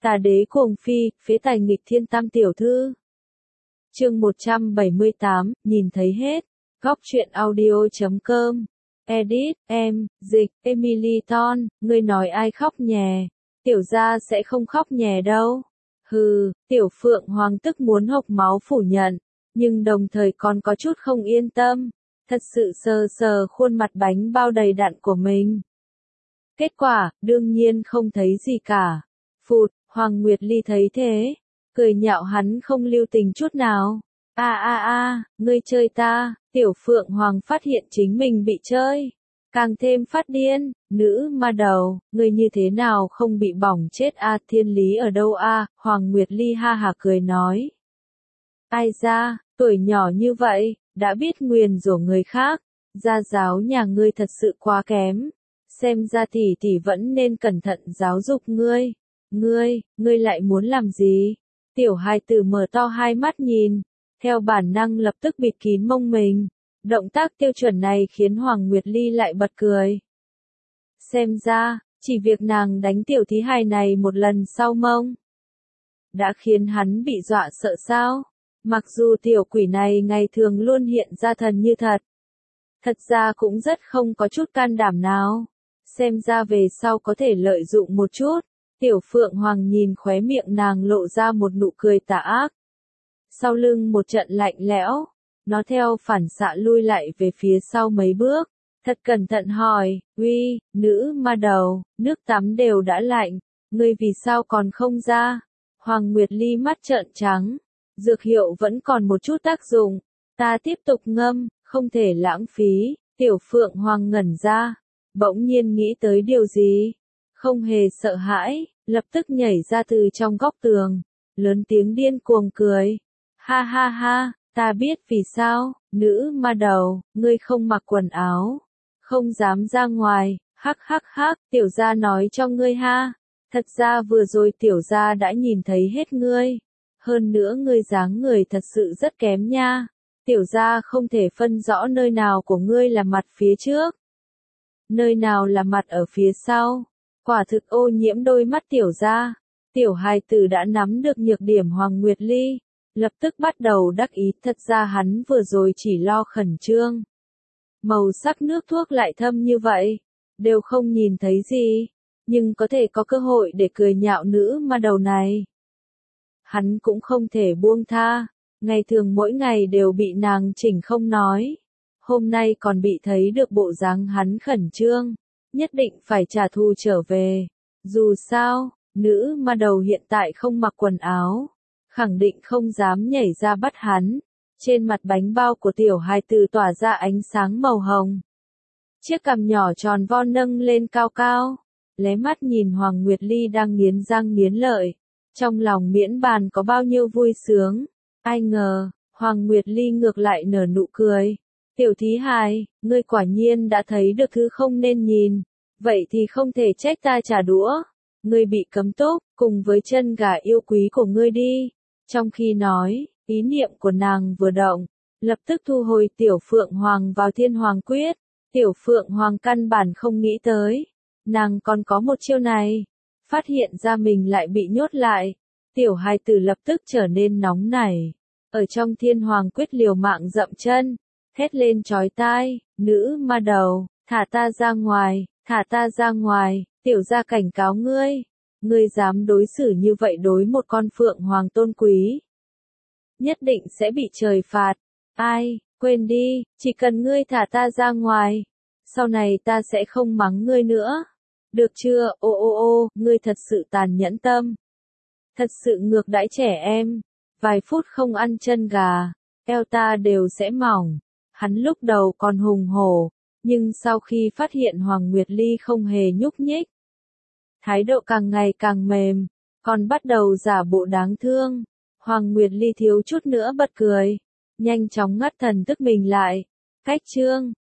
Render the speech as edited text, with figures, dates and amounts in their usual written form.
Tà đế cuồng phi, phế tài nghịch thiên tam tiểu thư. Chương 178, nhìn thấy hết. Góc truyện audio.com. Edit, em, dịch, Emily Ton, ngươi nói ai khóc nhè. Tiểu gia sẽ không khóc nhè đâu. Hừ, tiểu phượng hoàng tức muốn hộc máu phủ nhận, nhưng đồng thời còn có chút không yên tâm. Thật sự sờ sờ khuôn mặt bánh bao đầy đặn của mình. Kết quả, đương nhiên không thấy gì cả. Phụt, Hoàng Nguyệt Ly thấy thế, cười nhạo hắn không lưu tình chút nào. Ngươi chơi ta, tiểu phượng hoàng phát hiện chính mình bị chơi. Càng thêm phát điên, nữ ma đầu, ngươi như thế nào không bị bỏng chết thiên lý ở đâu Hoàng Nguyệt Ly ha hả cười nói. Ai ra, tuổi nhỏ như vậy, đã biết nguyền rủa người khác, gia giáo nhà ngươi thật sự quá kém. Xem ra tỷ tỷ vẫn nên cẩn thận giáo dục ngươi. Ngươi lại muốn làm gì? Tiểu hài tử mở to hai mắt nhìn, theo bản năng lập tức bịt kín mông mình. Động tác tiêu chuẩn này khiến Hoàng Nguyệt Ly lại bật cười. Xem ra, chỉ việc nàng đánh tiểu thí hài này một lần sau mông, đã khiến hắn bị dọa sợ sao? Mặc dù tiểu quỷ này ngày thường luôn hiện ra thần như thật. Thật ra cũng rất không có chút can đảm nào. Xem ra về sau có thể lợi dụng một chút. Tiểu Phượng Hoàng nhìn khóe miệng nàng lộ ra một nụ cười tà ác. Sau lưng một trận lạnh lẽo, nó theo phản xạ lui lại về phía sau mấy bước, thật cẩn thận hỏi, uy, nữ ma đầu, nước tắm đều đã lạnh, ngươi vì sao còn không ra? Hoàng Nguyệt Ly mắt trợn trắng, dược hiệu vẫn còn một chút tác dụng, ta tiếp tục ngâm, không thể lãng phí. Tiểu Phượng Hoàng ngẩn ra, bỗng nhiên nghĩ tới điều gì, không hề sợ hãi, lập tức nhảy ra từ trong góc tường, lớn tiếng điên cuồng cười. Ha ha ha, ta biết vì sao, nữ ma đầu, ngươi không mặc quần áo, không dám ra ngoài, hắc hắc hắc, tiểu gia nói cho ngươi ha, thật ra vừa rồi tiểu gia đã nhìn thấy hết ngươi, hơn nữa ngươi dáng người thật sự rất kém nha, tiểu gia không thể phân rõ nơi nào của ngươi là mặt phía trước, nơi nào là mặt ở phía sau, quả thực ô nhiễm đôi mắt tiểu gia. Tiểu hài tử đã nắm được nhược điểm Hoàng Nguyệt Ly, lập tức bắt đầu đắc ý, thật ra hắn vừa rồi chỉ lo khẩn trương. Màu sắc nước thuốc lại thâm như vậy, đều không nhìn thấy gì, nhưng có thể có cơ hội để cười nhạo nữ ma đầu này. Hắn cũng không thể buông tha, ngày thường mỗi ngày đều bị nàng chỉnh không nói. Hôm nay còn bị thấy được bộ dáng hắn khẩn trương, nhất định phải trả thù trở về. Dù sao, nữ ma đầu hiện tại không mặc quần áo, khẳng định không dám nhảy ra bắt hắn. Trên mặt bánh bao của tiểu hài tử tỏa ra ánh sáng màu hồng. Chiếc cằm nhỏ tròn vo nâng lên cao cao, lé mắt nhìn Hoàng Nguyệt Ly đang nghiến răng nghiến lợi. Trong lòng miễn bàn có bao nhiêu vui sướng. Ai ngờ, Hoàng Nguyệt Ly ngược lại nở nụ cười. Tiểu thí hài, ngươi quả nhiên đã thấy được thứ không nên nhìn. Vậy thì không thể trách ta trả đũa. Ngươi bị cấm túc, cùng với chân gà yêu quý của ngươi đi. Trong khi nói, ý niệm của nàng vừa động, lập tức thu hồi tiểu Phượng Hoàng vào Thiên Hoàng Quyết. Tiểu Phượng Hoàng căn bản không nghĩ tới, nàng còn có một chiêu này. Phát hiện ra mình lại bị nhốt lại, tiểu hài tử lập tức trở nên nóng nảy. Ở trong Thiên Hoàng Quyết liều mạng dậm chân, thét lên chói tai, nữ ma đầu, thả ta ra ngoài, thả ta ra ngoài, tiểu gia cảnh cáo ngươi. Ngươi dám đối xử như vậy đối một con Phượng Hoàng tôn quý, nhất định sẽ bị trời phạt. Ai, quên đi, chỉ cần ngươi thả ta ra ngoài, sau này ta sẽ không mắng ngươi nữa. Được chưa? Ngươi thật sự tàn nhẫn tâm. Thật sự ngược đãi trẻ em. Vài phút không ăn chân gà, eo ta đều sẽ mỏng. Hắn lúc đầu còn hùng hổ, nhưng sau khi phát hiện Hoàng Nguyệt Ly không hề nhúc nhích, thái độ càng ngày càng mềm, còn bắt đầu giả bộ đáng thương. Hoàng Nguyệt Ly thiếu chút nữa bật cười, nhanh chóng ngắt thần thức mình lại. Cách chương